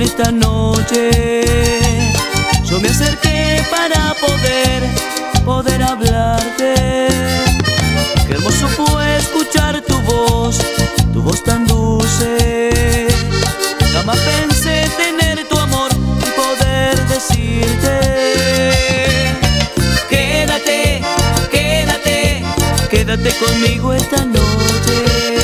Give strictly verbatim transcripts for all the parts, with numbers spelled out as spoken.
esta noche yo me acerqué para poder, poder hablarte. Qué hermoso fue escuchar tu voz, tu voz tan dulce. Jamás pensé tener tu amor y poder decirte: quédate, quédate, quédate conmigo esta noche.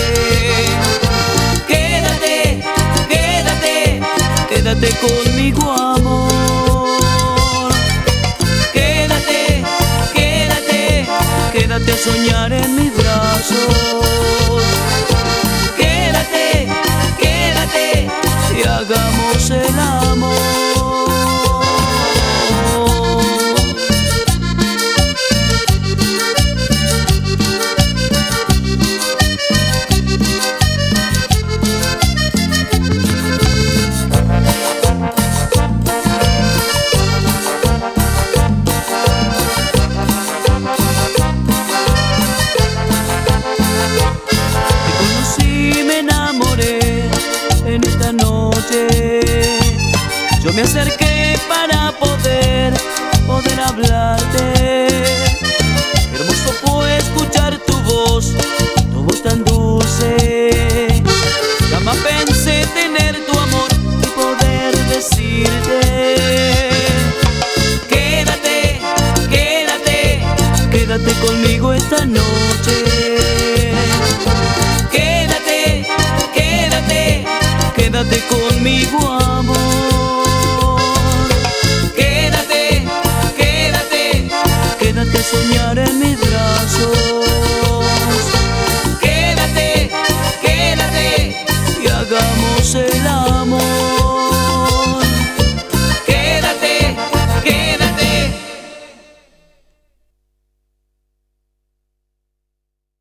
Quédate, quédate, quédate conmigo, amor. Quédate, quédate, quédate a soñar en mis brazos. Quédate, quédate y hagamos el amor. En esta noche yo me acerqué para poder, poder hablarte. Hermoso fue escuchar tu voz, tu voz tan dulce. Jamás pensé tener tu amor y poder decirte: quédate, quédate, quédate conmigo esta noche. Quédate conmigo, amor.